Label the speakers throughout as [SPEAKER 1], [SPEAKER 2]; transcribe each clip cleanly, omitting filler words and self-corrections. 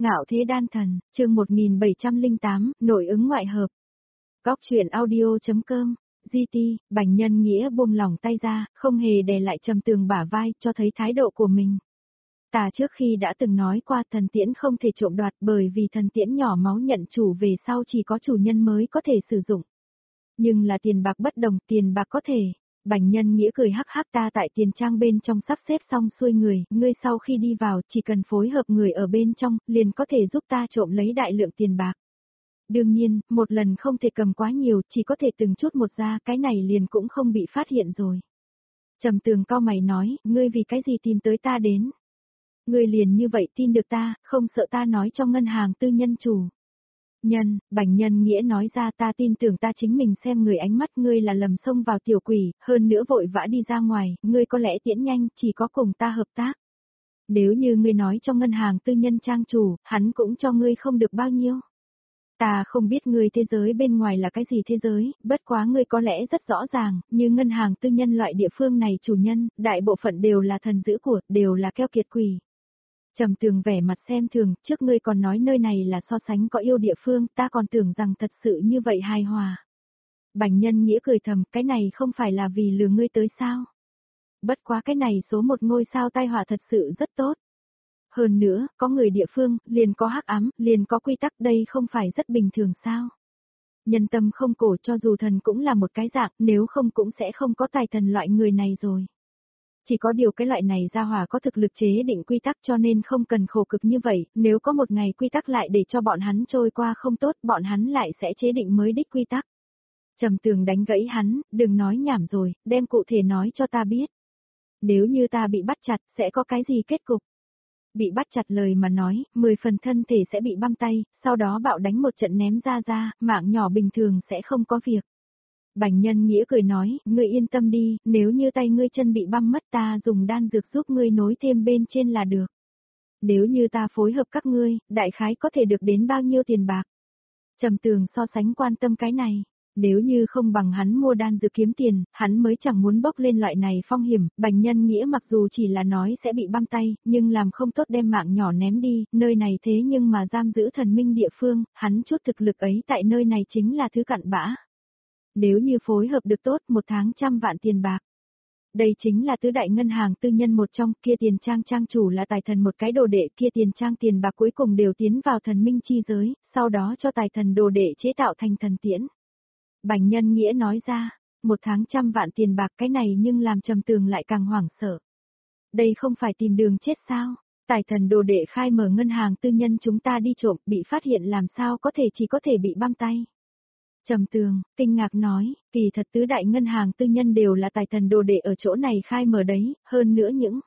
[SPEAKER 1] Ngạo thế đan thần, chương 1708, nội ứng ngoại hợp. Góc truyện audio.com, GT, Bành Nhân Nghĩa buông lỏng tay ra, không hề đè lại Trầm Tường bả vai, cho thấy thái độ của mình. Ta trước khi đã từng nói qua thần tiễn không thể trộm đoạt bởi vì thần tiễn nhỏ máu nhận chủ về sau chỉ có chủ nhân mới có thể sử dụng. Nhưng là tiền bạc bất đồng, tiền bạc có thể. Bành Nhân Nghĩa cười hắc hắc, ta tại tiền trang bên trong sắp xếp xong xuôi người, ngươi sau khi đi vào chỉ cần phối hợp người ở bên trong, liền có thể giúp ta trộm lấy đại lượng tiền bạc. Đương nhiên, một lần không thể cầm quá nhiều, chỉ có thể từng chút một ra, cái này liền cũng không bị phát hiện rồi. Trầm Tường cau mày nói, ngươi vì cái gì tìm tới ta đến? Ngươi liền như vậy tin được ta, không sợ ta nói cho ngân hàng tư nhân chủ. Bành Nhân Nghĩa nói ra, ta tin tưởng ta chính mình xem người, ánh mắt ngươi là lầm xông vào tiểu quỷ, hơn nữa vội vã đi ra ngoài, ngươi có lẽ tiễn nhanh, chỉ có cùng ta hợp tác. Nếu như ngươi nói cho ngân hàng tư nhân trang chủ, hắn cũng cho ngươi không được bao nhiêu. Ta không biết ngươi thế giới bên ngoài là cái gì thế giới, bất quá ngươi có lẽ rất rõ ràng, như ngân hàng tư nhân loại địa phương này chủ nhân, đại bộ phận đều là thần giữ của, đều là keo kiệt quỷ. Trầm Tường vẻ mặt xem thường, trước ngươi còn nói nơi này là so sánh có yêu địa phương, ta còn tưởng rằng thật sự như vậy hài hòa. Bành Nhân Nghĩa cười thầm, cái này không phải là vì lừa ngươi tới sao? Bất quá cái này số một ngôi sao tai họa thật sự rất tốt. Hơn nữa, có người địa phương, liền có hắc ám, liền có quy tắc, đây không phải rất bình thường sao? Nhân tâm không cổ, cho dù thần cũng là một cái dạng, nếu không cũng sẽ không có tài thần loại người này rồi. Chỉ có điều cái loại này gia hỏa có thực lực chế định quy tắc cho nên không cần khổ cực như vậy, nếu có một ngày quy tắc lại để cho bọn hắn trôi qua không tốt, bọn hắn lại sẽ chế định mới đích quy tắc. Trầm Tường đánh gãy hắn, đừng nói nhảm rồi, đem cụ thể nói cho ta biết. Nếu như ta bị bắt chặt, sẽ có cái gì kết cục? Bị bắt chặt lời mà nói, 10 phần thân thể sẽ bị băm tay, sau đó bạo đánh một trận ném ra, mạng nhỏ bình thường sẽ không có việc. Bành Nhân Nghĩa cười nói, ngươi yên tâm đi, nếu như tay ngươi chân bị băm mất ta dùng đan dược giúp ngươi nối thêm bên trên là được. Nếu như ta phối hợp các ngươi, đại khái có thể được đến bao nhiêu tiền bạc? Trầm Tường so sánh quan tâm cái này. Nếu như không bằng hắn mua đan dược kiếm tiền, hắn mới chẳng muốn bốc lên loại này phong hiểm. Bành Nhân Nghĩa mặc dù chỉ là nói sẽ bị băm tay, nhưng làm không tốt đem mạng nhỏ ném đi, nơi này thế nhưng mà giam giữ thần minh địa phương, hắn chút thực lực ấy tại nơi này chính là thứ cặn bã. Nếu như phối hợp được tốt, một tháng 100 vạn tiền bạc. Đây chính là tứ đại ngân hàng tư nhân một trong, kia tiền trang trang chủ là tài thần một cái đồ đệ, kia tiền trang tiền bạc cuối cùng đều tiến vào thần minh chi giới, sau đó cho tài thần đồ đệ chế tạo thành thần tiễn. Bành Nhân Nghĩa nói ra, một tháng 100 vạn tiền bạc, cái này nhưng làm Trầm Tường lại càng hoảng sợ. Đây không phải tìm đường chết sao? Tài thần đồ đệ khai mở ngân hàng tư nhân chúng ta đi trộm, bị phát hiện làm sao có thể chỉ có thể bị băm tay. Trầm Tường, kinh ngạc nói, kỳ thật tứ đại ngân hàng tư nhân đều là tài thần đồ đệ ở chỗ này khai mở đấy, hơn nữa những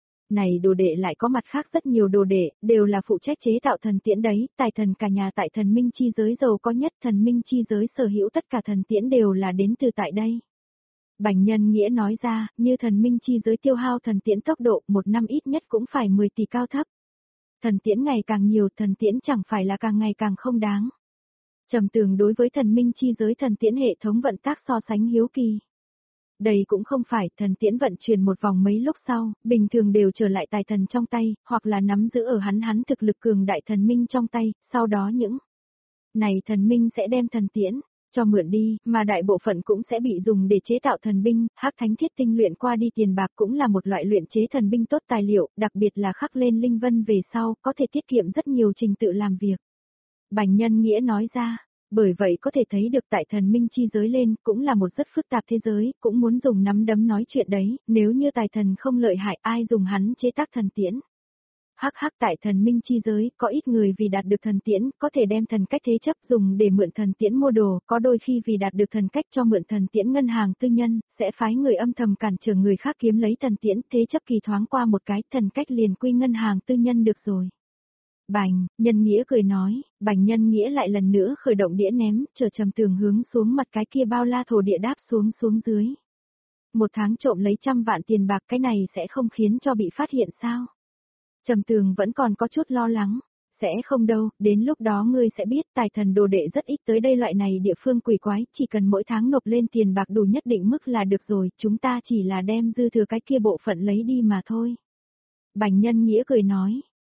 [SPEAKER 1] này đồ đệ lại có mặt khác rất nhiều đồ đệ, đều là phụ trách chế tạo thần tiễn đấy, tài thần cả nhà tại thần minh chi giới giàu có nhất, thần minh chi giới sở hữu tất cả thần tiễn đều là đến từ tại đây. Bành Nhân Nghĩa nói ra, như thần minh chi giới tiêu hao thần tiễn tốc độ, một năm ít nhất cũng phải 10 tỷ cao thấp. Thần tiễn ngày càng nhiều, thần tiễn chẳng phải là càng ngày càng không đáng. Trầm Tường đối với thần minh chi giới thần tiễn hệ thống vận tác so sánh hiếu kỳ. Đây cũng không phải, thần tiễn vận chuyển một vòng mấy lúc sau, bình thường đều trở lại tài thần trong tay, hoặc là nắm giữ ở hắn thực lực cường đại thần minh trong tay, sau đó những này thần minh sẽ đem thần tiễn cho mượn đi, mà đại bộ phận cũng sẽ bị dùng để chế tạo thần binh, hắc thánh thiết tinh luyện qua đi tiền bạc cũng là một loại luyện chế thần binh tốt tài liệu, đặc biệt là khắc lên linh vân về sau, có thể tiết kiệm rất nhiều trình tự làm việc. Bành Nhân Nghĩa nói ra, bởi vậy có thể thấy được tại thần minh chi giới lên, cũng là một rất phức tạp thế giới, cũng muốn dùng nắm đấm nói chuyện đấy, nếu như tài thần không lợi hại ai dùng hắn chế tác thần tiễn. Hắc tại thần minh chi giới, có ít người vì đạt được thần tiễn, có thể đem thần cách thế chấp dùng để mượn thần tiễn mua đồ, có đôi khi vì đạt được thần cách cho mượn thần tiễn ngân hàng tư nhân, sẽ phái người âm thầm cản trở người khác kiếm lấy thần tiễn, thế chấp kỳ thoáng qua một cái, thần cách liền quy ngân hàng tư nhân được rồi. Bành Nhân Nghĩa cười nói, Bành Nhân Nghĩa lại lần nữa khởi động đĩa ném, chờ Trầm Tường hướng xuống mặt cái kia bao la thổ địa đáp xuống dưới. Một tháng trộm lấy 100 vạn tiền bạc, cái này sẽ không khiến cho bị phát hiện sao? Trầm Tường vẫn còn có chút lo lắng, sẽ không đâu, đến lúc đó ngươi sẽ biết tài thần đồ đệ rất ít tới đây loại này địa phương quỷ quái, chỉ cần mỗi tháng nộp lên tiền bạc đủ nhất định mức là được rồi, chúng ta chỉ là đem dư thừa cái kia bộ phận lấy đi mà thôi. Bành Nhân Nghĩa cười nói.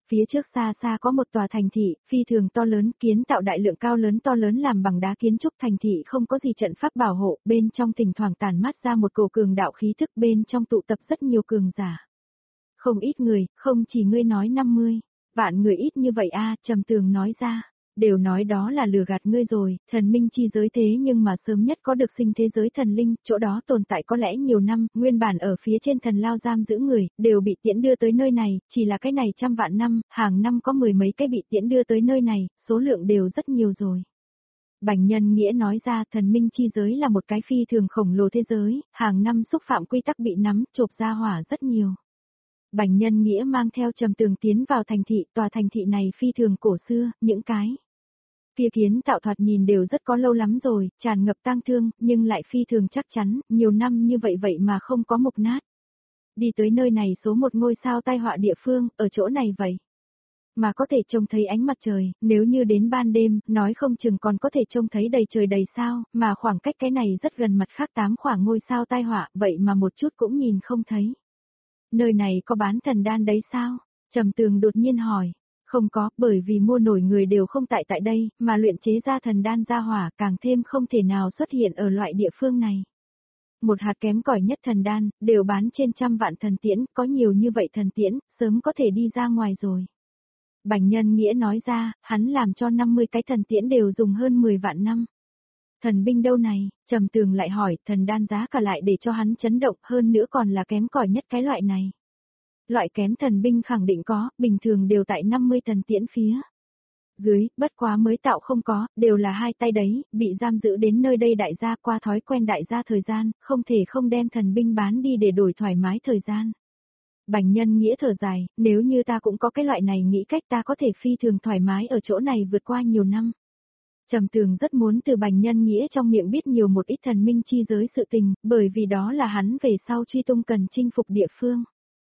[SPEAKER 1] Phía trước xa xa có một tòa thành thị, phi thường to lớn, kiến tạo đại lượng cao lớn to lớn làm bằng đá kiến trúc thành thị không có gì trận pháp bảo hộ, bên trong thỉnh thoảng tản mát ra một cổ cường đạo khí thức bên trong tụ tập rất nhiều cường giả. Không ít người, không chỉ ngươi nói 50, vạn người ít như vậy a, Trầm Tường nói ra. Đều nói đó là lừa gạt ngươi rồi, thần minh chi giới thế nhưng mà sớm nhất có được sinh thế giới thần linh, chỗ đó tồn tại có lẽ nhiều năm, nguyên bản ở phía trên thần lao giam giữ người, đều bị tiễn đưa tới nơi này, chỉ là cái này trăm vạn năm, hàng năm có mười mấy cái bị tiễn đưa tới nơi này, số lượng đều rất nhiều rồi. Bành Nhân Nghĩa nói ra thần minh chi giới là một cái phi thường khổng lồ thế giới, hàng năm xúc phạm quy tắc bị nắm, chộp ra hỏa rất nhiều. Bành Nhân Nghĩa mang theo Trầm Tường tiến vào thành thị, tòa thành thị này phi thường cổ xưa, những cái kia kiến tạo thoạt nhìn đều rất có lâu lắm rồi, tràn ngập tang thương, nhưng lại phi thường chắc chắn, nhiều năm như vậy vậy mà không có mục nát. Đi tới nơi này số một ngôi sao tai họa địa phương, ở chỗ này vậy. Mà có thể trông thấy ánh mặt trời, nếu như đến ban đêm, nói không chừng còn có thể trông thấy đầy trời đầy sao, mà khoảng cách cái này rất gần mặt khác 8 khoảng ngôi sao tai họa, vậy mà một chút cũng nhìn không thấy. Nơi này có bán thần đan đấy sao? Trầm Tường đột nhiên hỏi. Không có, bởi vì mua nổi người đều không tại tại đây, mà luyện chế ra thần đan ra hỏa càng thêm không thể nào xuất hiện ở loại địa phương này. Một hạt kém cỏi nhất thần đan, đều bán trên trăm vạn thần tiễn, có nhiều như vậy thần tiễn, sớm có thể đi ra ngoài rồi. Bành Nhân Nghĩa nói ra, hắn làm cho 50 cái thần tiễn đều dùng hơn 10 vạn năm. Thần binh đâu này, Trầm Tường lại hỏi, thần đan giá cả lại để cho hắn chấn động hơn nữa còn là kém cỏi nhất cái loại này. Loại kém thần binh khẳng định có, bình thường đều tại 50 thần tiễn phía dưới, bất quá mới tạo không có, đều là hai tay đấy, bị giam giữ đến nơi đây đại gia qua thói quen đại gia thời gian, không thể không đem thần binh bán đi để đổi thoải mái thời gian. Bành Nhân Nghĩa thở dài, nếu như ta cũng có cái loại này nghĩ cách ta có thể phi thường thoải mái ở chỗ này vượt qua nhiều năm. Trầm Tường rất muốn từ Bành Nhân Nghĩa trong miệng biết nhiều một ít thần minh chi giới sự tình, bởi vì đó là hắn về sau truy tung cần chinh phục địa phương.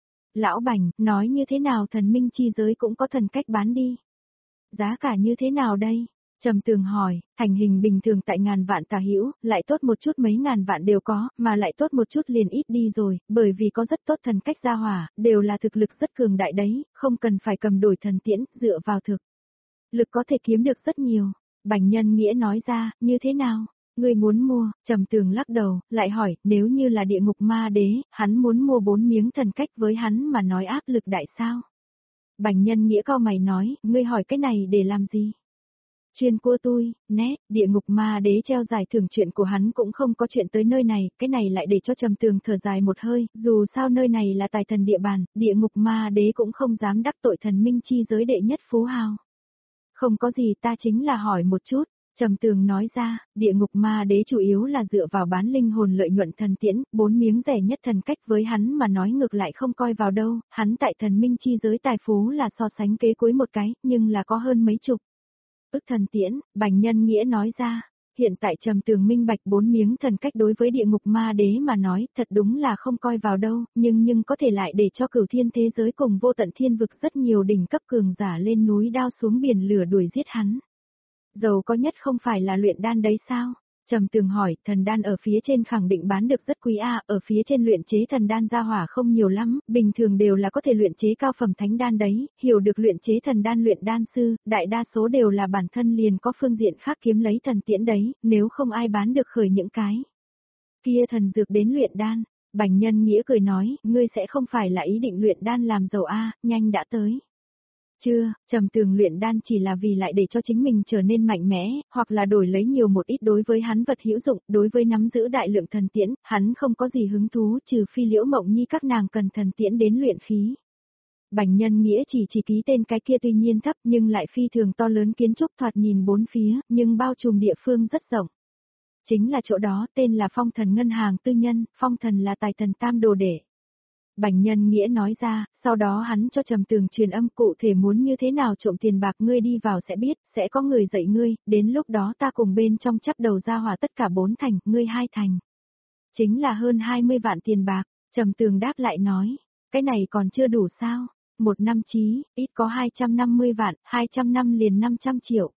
[SPEAKER 1] Lão Bành, nói như thế nào thần minh chi giới cũng có thần cách bán đi. Giá cả như thế nào đây? Trầm Tường hỏi, thành hình bình thường tại ngàn vạn tà hữu, lại tốt một chút mấy ngàn vạn đều có, mà lại tốt một chút liền ít đi rồi, bởi vì có rất tốt thần cách gia hỏa, đều là thực lực rất cường đại đấy, không cần phải cầm đổi thần tiễn, dựa vào thực lực có thể kiếm được rất nhiều. Bành Nhân Nghĩa nói ra, như thế nào? Ngươi muốn mua, Trầm Tường lắc đầu, lại hỏi, nếu như là địa ngục ma đế, hắn muốn mua 4 miếng thần cách với hắn mà nói áp lực đại sao? Bành Nhân Nghĩa cau mày nói, ngươi hỏi cái này để làm gì? Chuyên của tôi, nét, địa ngục ma đế treo giải thưởng chuyện của hắn cũng không có chuyện tới nơi này, cái này lại để cho Trầm Tường thở dài một hơi, dù sao nơi này là tài thần địa bàn, địa ngục ma đế cũng không dám đắc tội thần minh chi giới đệ nhất phú hào. Không có gì ta chính là hỏi một chút. Trầm Tường nói ra, địa ngục ma đế chủ yếu là dựa vào bán linh hồn lợi nhuận thần tiễn, 4 miếng rẻ nhất thần cách với hắn mà nói ngược lại không coi vào đâu, hắn tại thần minh chi giới tài phú là so sánh kế cuối một cái, nhưng là có hơn mấy chục ức thần tiễn, Bành Nhân Nghĩa nói ra, hiện tại Trầm Tường minh bạch 4 miếng thần cách đối với địa ngục ma đế mà nói, thật đúng là không coi vào đâu, nhưng có thể lại để cho cửu thiên thế giới cùng vô tận thiên vực rất nhiều đỉnh cấp cường giả lên núi đao xuống biển lửa đuổi giết hắn. Giàu có nhất không phải là luyện đan đấy sao? Trầm Tường hỏi, thần đan ở phía trên khẳng định bán được rất quý ở phía trên luyện chế thần đan gia hỏa không nhiều lắm, bình thường đều là có thể luyện chế cao phẩm thánh đan đấy, hiểu được luyện chế thần đan luyện đan sư, đại đa số đều là bản thân liền có phương diện khác kiếm lấy thần tiễn đấy, nếu không ai bán được khởi những cái kia thần dược đến luyện đan. Bành Nhân Nghĩa cười nói, ngươi sẽ không phải là ý định luyện đan làm giàu nhanh đã tới. Chưa, Trầm Tường luyện đan chỉ là vì lại để cho chính mình trở nên mạnh mẽ, hoặc là đổi lấy nhiều một ít đối với hắn vật hữu dụng, đối với nắm giữ đại lượng thần tiễn, hắn không có gì hứng thú trừ phi Liễu Mộng Nhi các nàng cần thần tiễn đến luyện khí. Bành Nhân Nghĩa chỉ ký tên cái kia tuy nhiên thấp nhưng lại phi thường to lớn kiến trúc thoạt nhìn bốn phía, nhưng bao trùm địa phương rất rộng. Chính là chỗ đó tên là Phong Thần Ngân hàng tư nhân, Phong Thần là tài thần tam đồ đệ. Bành Nhân Nghĩa nói ra, sau đó hắn cho Trầm Tường truyền âm cụ thể muốn như thế nào trộm tiền bạc ngươi đi vào sẽ biết, sẽ có người dạy ngươi, đến lúc đó ta cùng bên trong chắp đầu ra hỏa tất cả 4 thành, ngươi 2 thành. Chính là hơn 20 vạn tiền bạc, Trầm Tường đáp lại nói, cái này còn chưa đủ sao, một năm chí, ít có 250 vạn, 200 năm liền 500 triệu.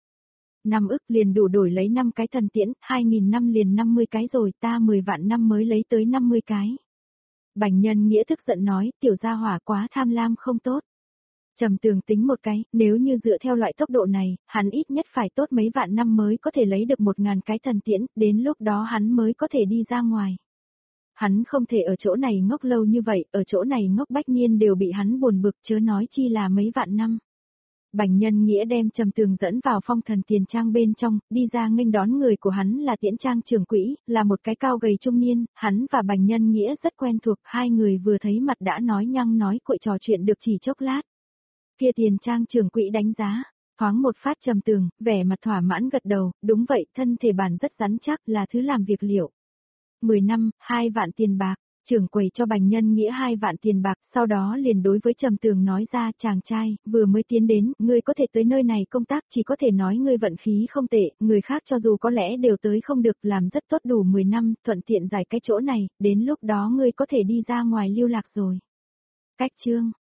[SPEAKER 1] 5 ức liền đủ đổi lấy 5 cái thần tiễn, 2000 năm liền 50 cái rồi, ta 10 vạn năm mới lấy tới 50 cái. Bành Nhân Nghĩa tức giận nói, tiểu gia hỏa quá tham lam không tốt. Trầm Tường tính một cái, nếu như dựa theo loại tốc độ này, hắn ít nhất phải tốt mấy vạn năm mới có thể lấy được 1000 cái thần tiễn, đến lúc đó hắn mới có thể đi ra ngoài. Hắn không thể ở chỗ này ngốc lâu như vậy, ở chỗ này ngốc bách niên đều bị hắn buồn bực chớ nói chi là mấy vạn năm. Bành Nhân Nghĩa đem Trầm Tường dẫn vào phong thần tiền trang bên trong, đi ra nghênh đón người của hắn là Tiễn Trang trưởng quỹ, là một cái cao gầy trung niên, hắn và Bành Nhân Nghĩa rất quen thuộc, hai người vừa thấy mặt đã nói nhăng nói cuội trò chuyện được chỉ chốc lát. Kia Tiền Trang trưởng quỹ đánh giá, thoáng một phát Trầm Tường, vẻ mặt thỏa mãn gật đầu, đúng vậy, thân thể bản rất rắn chắc là thứ làm việc liệu. 10 năm, 2 vạn tiền bạc. Trưởng quầy cho Bành Nhân Nghĩa 2 vạn tiền bạc, sau đó liền đối với Trầm Tường nói ra, chàng trai, vừa mới tiến đến, ngươi có thể tới nơi này công tác, chỉ có thể nói ngươi vận khí không tệ, người khác cho dù có lẽ đều tới không được, làm rất tốt đủ 10 năm, thuận tiện giải cái chỗ này, đến lúc đó ngươi có thể đi ra ngoài lưu lạc rồi. Cách chương